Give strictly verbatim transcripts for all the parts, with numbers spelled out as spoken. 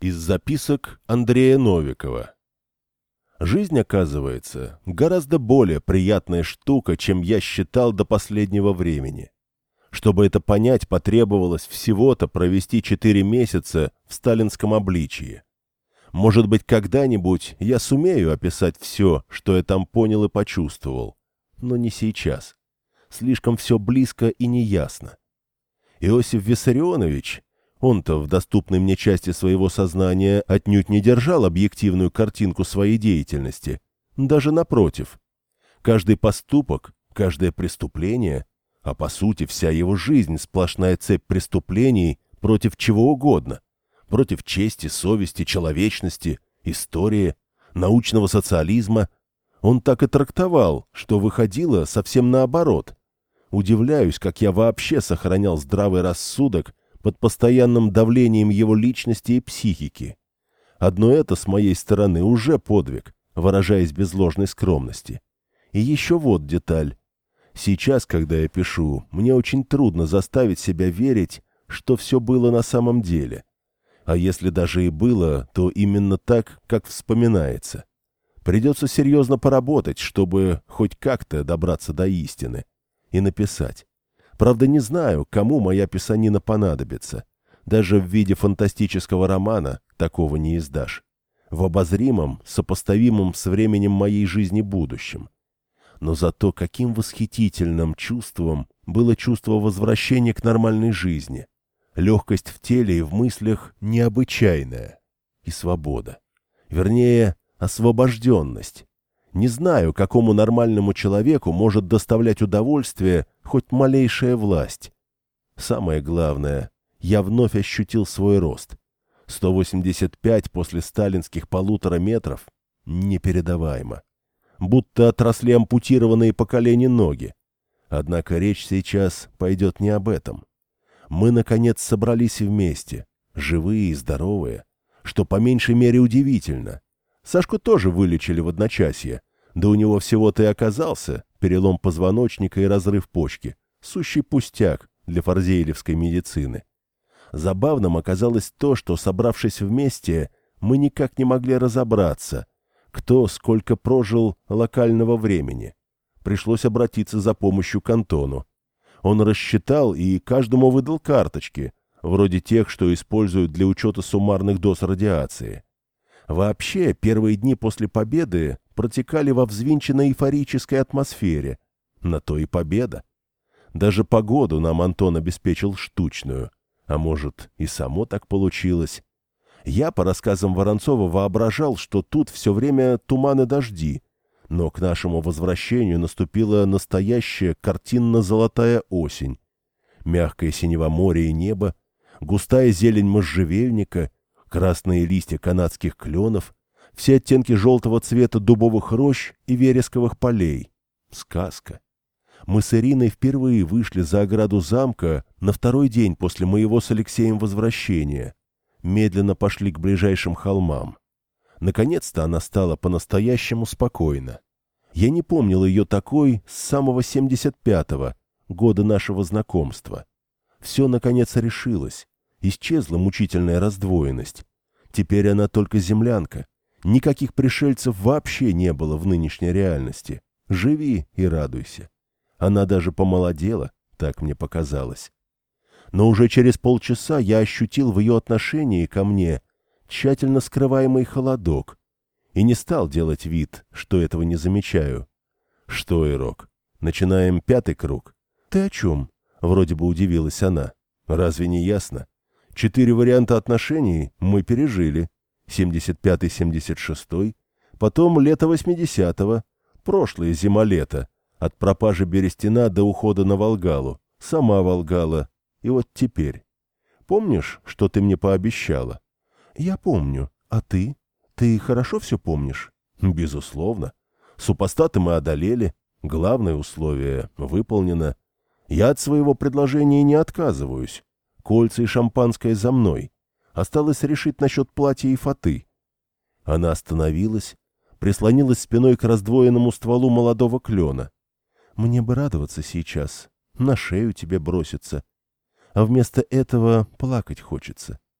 Из записок Андрея Новикова. Жизнь, оказывается, гораздо более приятная штука, чем я считал до последнего времени. Чтобы это понять, потребовалось всего-то провести четыре месяца в сталинском обличии. Может быть, когда-нибудь я сумею описать все, что я там понял и почувствовал, но не сейчас. Слишком все близко и неясно. Иосиф Виссарионович, он-то в доступной мне части своего сознания отнюдь не держал объективную картинку своей деятельности. Даже напротив. Каждый поступок, каждое преступление, а по сути вся его жизнь сплошная цепь преступлений против чего угодно. Против чести, совести, человечности, истории, научного социализма. Он так и трактовал, что выходило совсем наоборот. Удивляюсь, как я вообще сохранял здравый рассудок под постоянным давлением его личности и психики. Одно это с моей стороны уже подвиг, выражаясь без ложной скромности. И еще вот деталь. Сейчас, когда я пишу, мне очень трудно заставить себя верить, что все было на самом деле. А если даже и было, то именно так, как вспоминается. Придется серьезно поработать, чтобы хоть как-то добраться до истины. И написать. Правда, не знаю, кому моя писанина понадобится. Даже в виде фантастического романа такого не издашь. В обозримом, сопоставимом с временем моей жизни будущем. Но зато каким восхитительным чувством было чувство возвращения к нормальной жизни. Легкость в теле и в мыслях необычайная. И свобода. Вернее, освобожденность. Не знаю, какому нормальному человеку может доставлять удовольствие хоть малейшая власть. Самое главное, я вновь ощутил свой рост. сто восемьдесят пять после сталинских полутора метров — непередаваемо. Будто отросли ампутированные по колени ноги. Однако речь сейчас пойдет не об этом. Мы, наконец, собрались вместе, живые и здоровые, что по меньшей мере удивительно. Сашку тоже вылечили в одночасье, да у него всего-то и оказался перелом позвоночника и разрыв почки, сущий пустяк для фарзейлевской медицины. Забавным оказалось то, что, собравшись вместе, мы никак не могли разобраться, кто сколько прожил локального времени. Пришлось обратиться за помощью к Антону. Он рассчитал и каждому выдал карточки, вроде тех, что используют для учета суммарных доз радиации. Вообще, первые дни после победы протекали во взвинченной эйфорической атмосфере. На то и победа. Даже погоду нам Антон обеспечил штучную. А может, и само так получилось. Я, по рассказам Воронцова, воображал, что тут все время туман и дожди. Но к нашему возвращению наступила настоящая картинно-золотая осень. Мягкое синева моря и небо, густая зелень можжевельника, красные листья канадских кленов, все оттенки желтого цвета дубовых рощ и вересковых полей. Сказка. Мы с Ириной впервые вышли за ограду замка на второй день после моего с Алексеем возвращения. Медленно пошли к ближайшим холмам. Наконец-то она стала по-настоящему спокойна. Я не помнил ее такой с самого семьдесят пятого, года нашего знакомства. Все, наконец, решилось. Исчезла мучительная раздвоенность. Теперь она только землянка. Никаких пришельцев вообще не было в нынешней реальности. Живи и радуйся. Она даже помолодела, так мне показалось. Но уже через полчаса я ощутил в ее отношении ко мне тщательно скрываемый холодок и не стал делать вид, что этого не замечаю. Что, Ирок, начинаем пятый круг? Ты о чем? Вроде бы удивилась она. Разве не ясно? Четыре варианта отношений мы пережили. семьдесят пятый — семьдесят шестой, потом лето восьмидесятого, прошлое зима-лето, от пропажи Берестина до ухода на Волгалу, сама Волгала, и вот теперь. Помнишь, что ты мне пообещала? Я помню. А ты? Ты хорошо все помнишь? Безусловно. Супостаты мы одолели, главное условие выполнено. Я от своего предложения не отказываюсь. Кольца и шампанское за мной. Осталось решить насчет платья и фаты. Она остановилась, прислонилась спиной к раздвоенному стволу молодого клена. Мне бы радоваться сейчас, на шею тебе броситься. А вместо этого плакать хочется.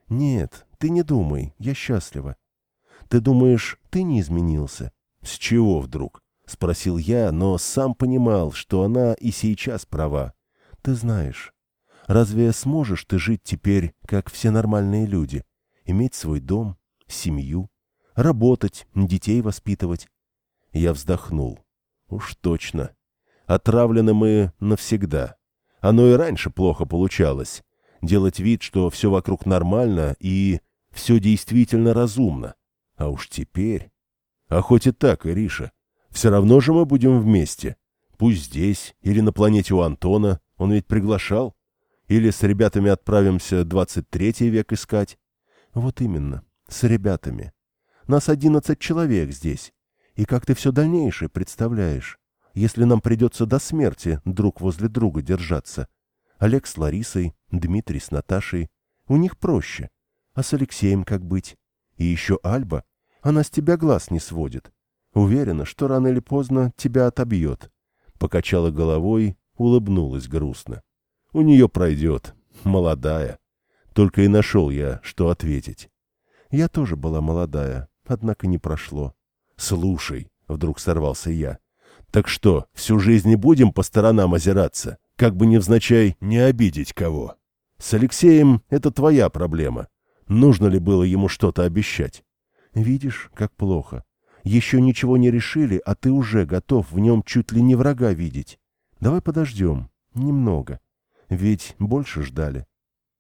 Нет, ты не думай, я счастлива. Ты думаешь, ты не изменился? С чего вдруг? Спросил я, но сам понимал, что она и сейчас права. Ты знаешь, разве сможешь ты жить теперь, как все нормальные люди? Иметь свой дом, семью, работать, детей воспитывать? Я вздохнул. Уж точно. Отравлены мы навсегда. Оно и раньше плохо получалось. Делать вид, что все вокруг нормально и все действительно разумно. А уж теперь... А хоть и так, Ириша, все равно же мы будем вместе. Пусть здесь или на планете у Антона, он ведь приглашал. Или с ребятами отправимся двадцать третий век искать. Вот именно, с ребятами. Нас одиннадцать человек здесь. И как ты все дальнейшее представляешь, если нам придется до смерти друг возле друга держаться? Олег с Ларисой, Дмитрий с Наташей. У них проще. А с Алексеем как быть? И еще Альба. Она с тебя глаз не сводит. Уверена, что рано или поздно тебя отобьет. Покачала головой, улыбнулась грустно. У нее пройдет. Молодая. Только и нашел я, что ответить. Я тоже была молодая, однако не прошло. Слушай, вдруг сорвался я. Так что, всю жизнь не будем по сторонам озираться? Как бы невзначай не обидеть кого. С Алексеем это твоя проблема. Нужно ли было ему что-то обещать? Видишь, как плохо. Еще ничего не решили, а ты уже готов в нем чуть ли не врага видеть. Давай подождем. Немного. Ведь больше ждали.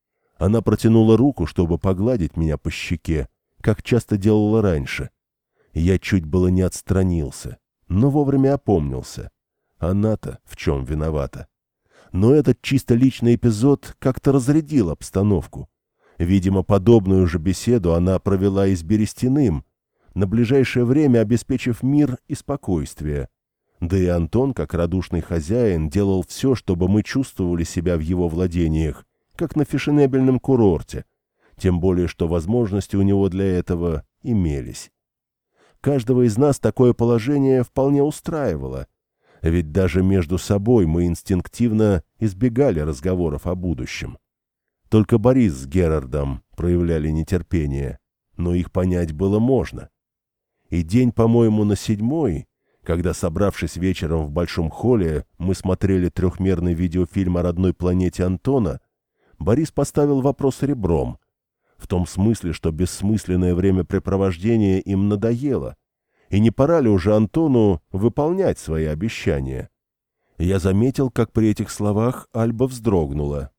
Она протянула руку, чтобы погладить меня по щеке, как часто делала раньше. Я чуть было не отстранился, но вовремя опомнился. Она-то в чем виновата? Но этот чисто личный эпизод как-то разрядил обстановку. Видимо, подобную же беседу она провела и с Берестяным, на ближайшее время обеспечив мир и спокойствие. Да и Антон, как радушный хозяин, делал все, чтобы мы чувствовали себя в его владениях, как на фешенебельном курорте, тем более, что возможности у него для этого имелись. Каждого из нас такое положение вполне устраивало, ведь даже между собой мы инстинктивно избегали разговоров о будущем. Только Борис с Герардом проявляли нетерпение, но их понять было можно. И день, по-моему, на седьмой, когда, собравшись вечером в большом холле, мы смотрели трехмерный видеофильм о родной планете Антона, Борис поставил вопрос ребром, в том смысле, что бессмысленное времяпрепровождение им надоело, и не пора ли уже Антону выполнять свои обещания. Я заметил, как при этих словах Альба вздрогнула.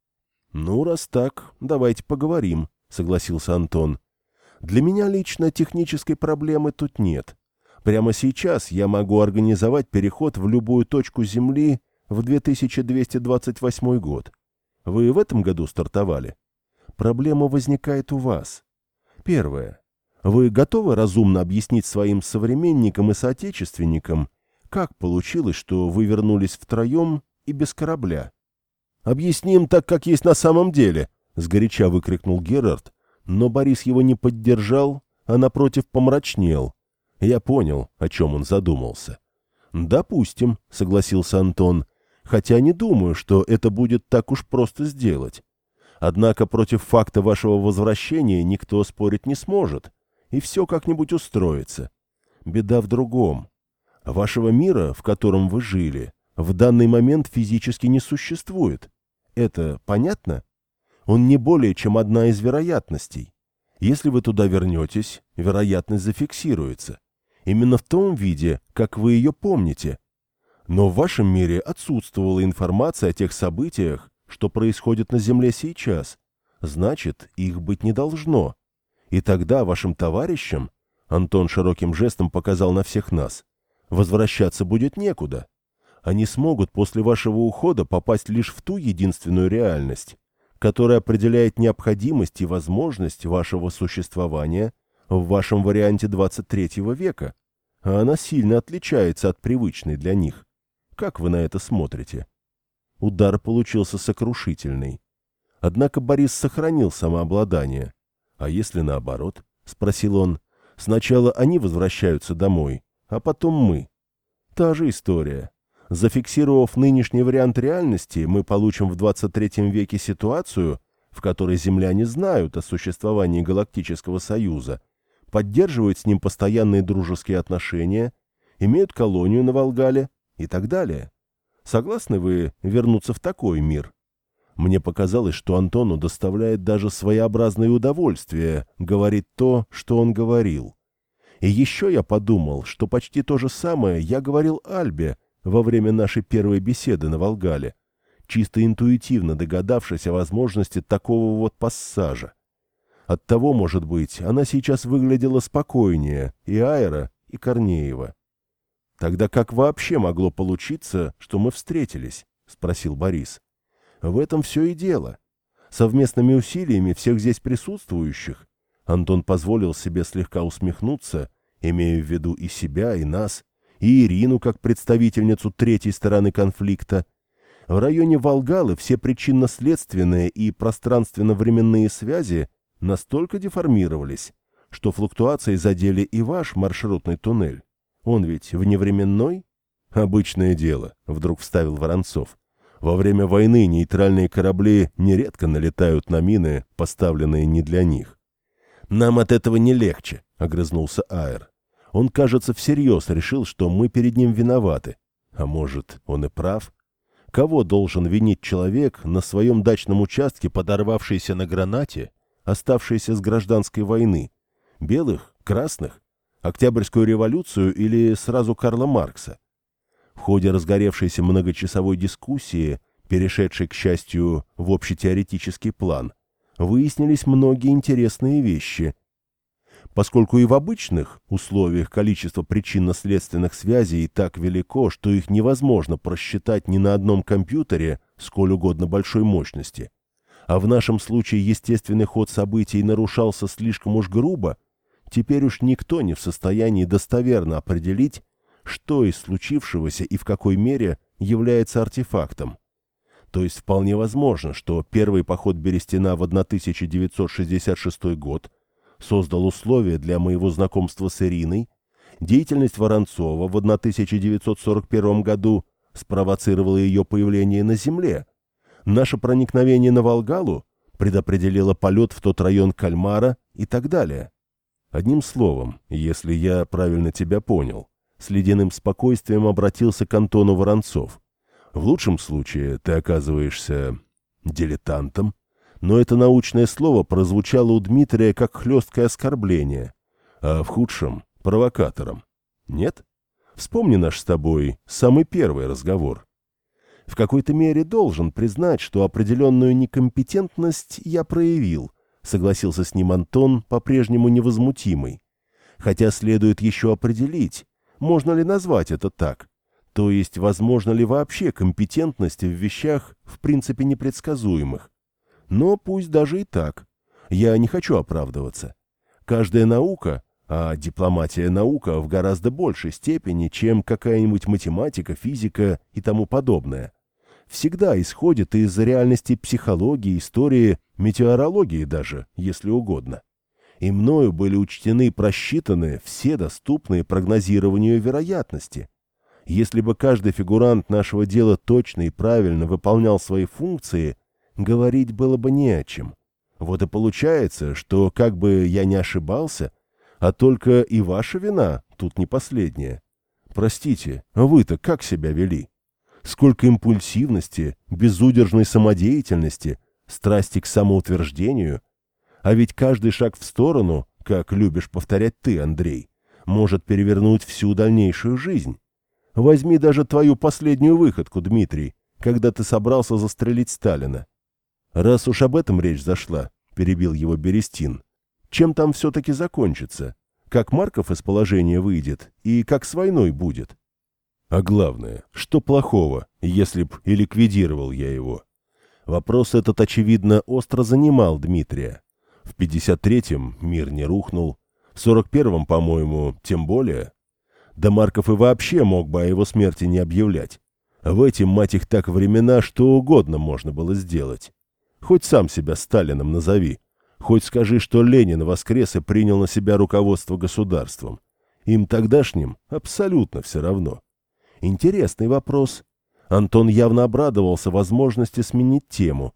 «Ну, раз так, давайте поговорим», — согласился Антон. «Для меня лично технической проблемы тут нет. Прямо сейчас я могу организовать переход в любую точку Земли в две тысячи двести двадцать восьмой год. Вы в этом году стартовали? Проблема возникает у вас. Первое. Вы готовы разумно объяснить своим современникам и соотечественникам, как получилось, что вы вернулись втроем и без корабля?» «Объясним так, как есть на самом деле», — сгоряча выкрикнул Герард, но Борис его не поддержал, а напротив помрачнел. Я понял, о чем он задумался. «Допустим», — согласился Антон, — «хотя не думаю, что это будет так уж просто сделать. Однако против факта вашего возвращения никто спорить не сможет, и все как-нибудь устроится. Беда в другом. Вашего мира, в котором вы жили, в данный момент физически не существует. Это понятно? Он не более чем одна из вероятностей. Если вы туда вернетесь, вероятность зафиксируется. Именно в том виде, как вы ее помните. Но в вашем мире отсутствовала информация о тех событиях, что происходит на Земле сейчас. Значит, их быть не должно. И тогда вашим товарищам, Антон широким жестом показал на всех нас, возвращаться будет некуда. Они смогут после вашего ухода попасть лишь в ту единственную реальность, которая определяет необходимость и возможность вашего существования в вашем варианте двадцать третьего века, а она сильно отличается от привычной для них. Как вы на это смотрите?» Удар получился сокрушительный. Однако Борис сохранил самообладание. «А если наоборот?» — спросил он. «Сначала они возвращаются домой, а потом мы. Та же история. Зафиксировав нынешний вариант реальности, мы получим в двадцать третьем веке ситуацию, в которой земляне знают о существовании Галактического Союза, поддерживают с ним постоянные дружеские отношения, имеют колонию на Волгале и так далее. Согласны вы вернуться в такой мир? Мне показалось, что Антону доставляет даже своеобразное удовольствие говорить то, что он говорил. И еще я подумал, что почти то же самое я говорил Альбе во время нашей первой беседы на Волгале, чисто интуитивно догадавшись о возможности такого вот пассажа. Оттого, может быть, она сейчас выглядела спокойнее и Айра, и Корнеева. «Тогда как вообще могло получиться, что мы встретились?» — спросил Борис. «В этом все и дело. Совместными усилиями всех здесь присутствующих». Антон позволил себе слегка усмехнуться, имея в виду и себя, и нас, и Ирину как представительницу третьей стороны конфликта. В районе Волгалы все причинно-следственные и пространственно-временные связи настолько деформировались, что флуктуации задели и ваш маршрутный туннель. Он ведь вневременной? Обычное дело, вдруг вставил Воронцов. Во время войны нейтральные корабли нередко налетают на мины, поставленные не для них. Нам от этого не легче, огрызнулся Айр. Он, кажется, всерьез решил, что мы перед ним виноваты. А может, он и прав? Кого должен винить человек, на своем дачном участке подорвавшийся на гранате, оставшийся с гражданской войны? Белых? Красных? Октябрьскую революцию или сразу Карла Маркса? В ходе разгоревшейся многочасовой дискуссии, перешедшей, к счастью, в общетеоретический план, выяснились многие интересные вещи. Поскольку и в обычных условиях количество причинно-следственных связей так велико, что их невозможно просчитать ни на одном компьютере сколь угодно большой мощности, а в нашем случае естественный ход событий нарушался слишком уж грубо, теперь уж никто не в состоянии достоверно определить, что из случившегося и в какой мере является артефактом. То есть вполне возможно, что первый поход Берестина в тысяча девятьсот шестьдесят шестой год создал условия для моего знакомства с Ириной, деятельность Воронцова в тысяча девятьсот сорок первом году спровоцировала ее появление на Земле, наше проникновение на Волгалу предопределило полет в тот район Кальмара и так далее. Одним словом, если я правильно тебя понял, с ледяным спокойствием обратился к Антону Воронцов. В лучшем случае ты оказываешься дилетантом, но это научное слово прозвучало у Дмитрия как хлесткое оскорбление, а в худшем — провокатором. Нет? Вспомни наш с тобой самый первый разговор. В какой-то мере должен признать, что определенную некомпетентность я проявил, согласился с ним Антон, по-прежнему невозмутимый. Хотя следует еще определить, можно ли назвать это так, то есть возможно ли вообще компетентность в вещах в принципе непредсказуемых. Но пусть даже и так. Я не хочу оправдываться. Каждая наука, а дипломатия наука в гораздо большей степени, чем какая-нибудь математика, физика и тому подобное, всегда исходит из реальности психологии, истории, метеорологии даже, если угодно. И мною были учтены и просчитаны все доступные прогнозированию вероятности. Если бы каждый фигурант нашего дела точно и правильно выполнял свои функции, говорить было бы не о чем. Вот и получается, что, как бы я ни ошибался, а только и ваша вина тут не последняя. Простите, вы-то как себя вели? Сколько импульсивности, безудержной самодеятельности, страсти к самоутверждению. А ведь каждый шаг в сторону, как любишь повторять ты, Андрей, может перевернуть всю дальнейшую жизнь. Возьми даже твою последнюю выходку, Дмитрий, когда ты собрался застрелить Сталина. Раз уж об этом речь зашла, перебил его Берестин, чем там все-таки закончится? Как Марков из положения выйдет и как с войной будет? А главное, что плохого, если б и ликвидировал я его? Вопрос этот, очевидно, остро занимал Дмитрия. В пятьдесят третьем мир не рухнул, в сорок первом, по-моему, тем более. Да Марков и вообще мог бы о его смерти не объявлять. В эти, мать их так, времена что угодно можно было сделать. Хоть сам себя Сталином назови, хоть скажи, что Ленин воскрес и принял на себя руководство государством. Им тогдашним абсолютно все равно. Интересный вопрос. Антон явно обрадовался возможности сменить тему.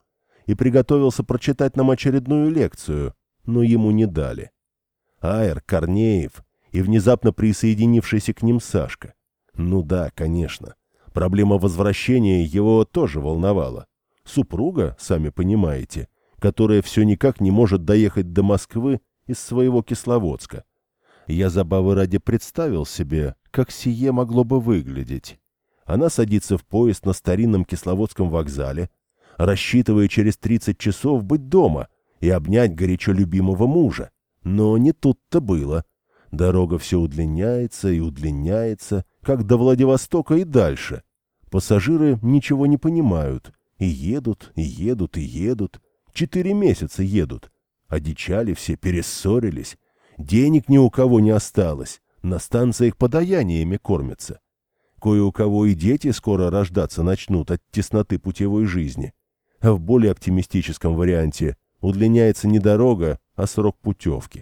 и приготовился прочитать нам очередную лекцию, но ему не дали. Айр, Корнеев и внезапно присоединившийся к ним Сашка. Ну да, конечно. Проблема возвращения его тоже волновала. Супруга, сами понимаете, которая все никак не может доехать до Москвы из своего Кисловодска. Я забавы ради представил себе, как сие могло бы выглядеть. Она садится в поезд на старинном Кисловодском вокзале, рассчитывая через тридцать часов быть дома и обнять горячо любимого мужа. Но не тут-то было. Дорога все удлиняется и удлиняется, как до Владивостока и дальше. Пассажиры ничего не понимают. И едут, и едут, и едут. Четыре месяца едут. Одичали все, перессорились. Денег ни у кого не осталось. На станциях подаяниями кормятся. Кое у кого и дети скоро рождаться начнут от тесноты путевой жизни. А в более оптимистическом варианте удлиняется не дорога, а срок путевки.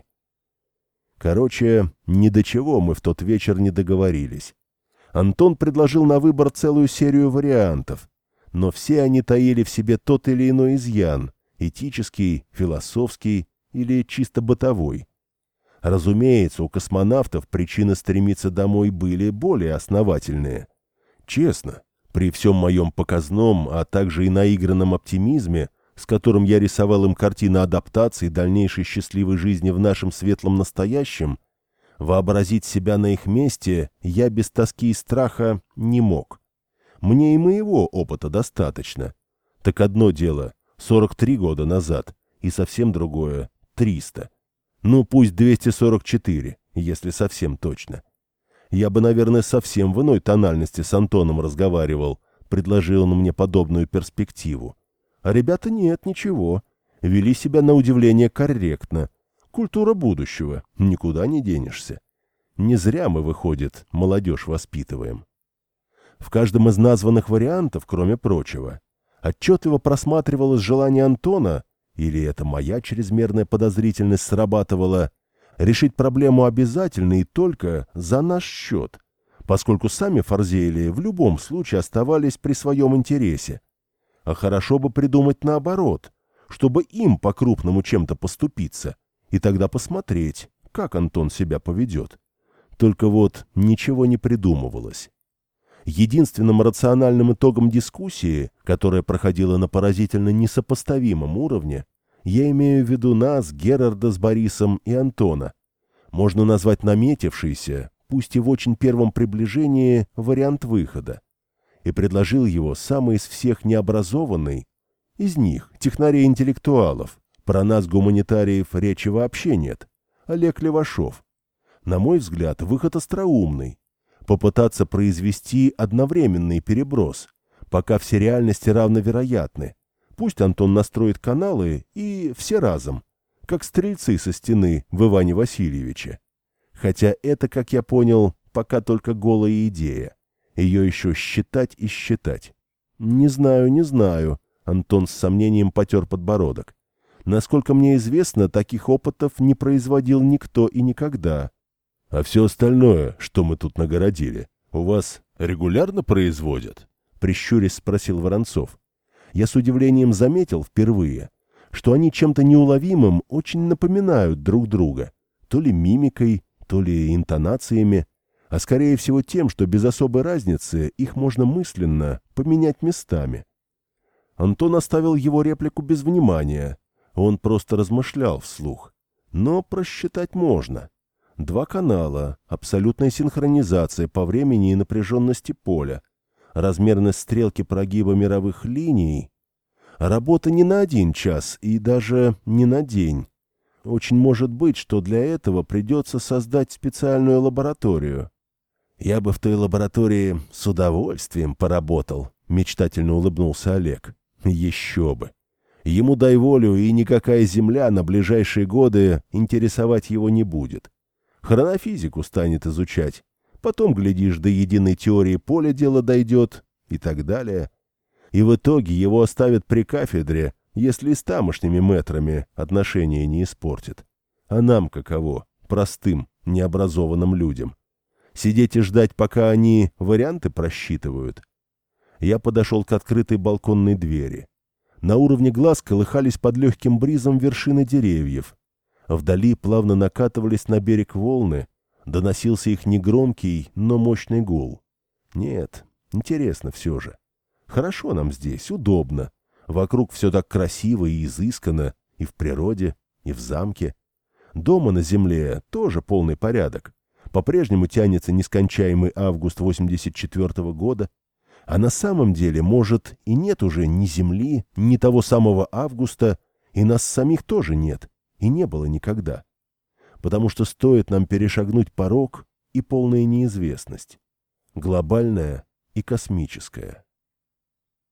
Короче, ни до чего мы в тот вечер не договорились. Антон предложил на выбор целую серию вариантов, но все они таили в себе тот или иной изъян – этический, философский или чисто бытовой. Разумеется, у космонавтов причины стремиться домой были более основательные. Честно, при всем моем показном, а также и наигранном оптимизме, с которым я рисовал им картины адаптации дальнейшей счастливой жизни в нашем светлом настоящем, вообразить себя на их месте я без тоски и страха не мог. Мне и моего опыта достаточно. Так одно дело сорок три года назад, и совсем другое триста. Ну, пусть двести сорок четыре, если совсем точно. Я бы, наверное, совсем в иной тональности с Антоном разговаривал, предложил он мне подобную перспективу. А ребята нет, ничего. Вели себя на удивление корректно. Культура будущего. Никуда не денешься. Не зря мы, выходит, молодежь воспитываем. В каждом из названных вариантов, кроме прочего, отчетливо просматривалось желание Антона, или это моя чрезмерная подозрительность срабатывала, решить проблему обязательно и только за наш счет, поскольку сами Фарзелии в любом случае оставались при своем интересе. А хорошо бы придумать наоборот, чтобы им по-крупному чем-то поступиться, и тогда посмотреть, как Антон себя поведет. Только вот ничего не придумывалось. Единственным рациональным итогом дискуссии, которая проходила на поразительно несопоставимом уровне, я имею в виду нас, Герарда с Борисом и Антона, можно назвать наметившийся, пусть и в очень первом приближении, вариант выхода. И предложил его самый из всех необразованный, из них, технарей-интеллектуалов, про нас, гуманитариев, речи вообще нет, Олег Левашов. На мой взгляд, выход остроумный. Попытаться произвести одновременный переброс, пока все реальности равновероятны. Пусть Антон настроит каналы, и все разом, как стрельцы со стены в Иване Васильевиче. Хотя это, как я понял, пока только голая идея. Ее еще считать и считать. Не знаю, не знаю. Антон с сомнением потер подбородок. Насколько мне известно, таких опытов не производил никто и никогда. А все остальное, что мы тут нагородили, у вас регулярно производят? Прищурясь спросил Воронцов. Я с удивлением заметил впервые, что они чем-то неуловимым очень напоминают друг друга. То ли мимикой, то ли интонациями. А скорее всего тем, что без особой разницы их можно мысленно поменять местами. Антон оставил его реплику без внимания. Он просто размышлял вслух. Но просчитать можно. Два канала, абсолютная синхронизация по времени и напряженности поля, размерность стрелки прогиба мировых линий. Работа не на один час и даже не на день. Очень может быть, что для этого придется создать специальную лабораторию. «Я бы в той лаборатории с удовольствием поработал», — мечтательно улыбнулся Олег. «Еще бы! Ему дай волю, и никакая Земля на ближайшие годы интересовать его не будет. Хронофизику станет изучать, потом, глядишь, до единой теории поля дело дойдет и так далее. И в итоге его оставят при кафедре, если с тамошними мэтрами отношения не испортит. А нам каково, простым, необразованным людям? Сидеть и ждать, пока они варианты просчитывают?» Я подошел к открытой балконной двери. На уровне глаз колыхались под легким бризом вершины деревьев. Вдали плавно накатывались на берег волны, доносился их негромкий, но мощный гул. Нет, интересно все же. Хорошо нам здесь, удобно. Вокруг все так красиво и изысканно, и в природе, и в замке. Дома на земле тоже полный порядок. По-прежнему тянется нескончаемый август восемьдесят четвёртого года, а на самом деле, может, и нет уже ни земли, ни того самого августа, и нас самих тоже нет, и не было никогда. Потому что стоит нам перешагнуть порог, и полная неизвестность. Глобальная и космическая.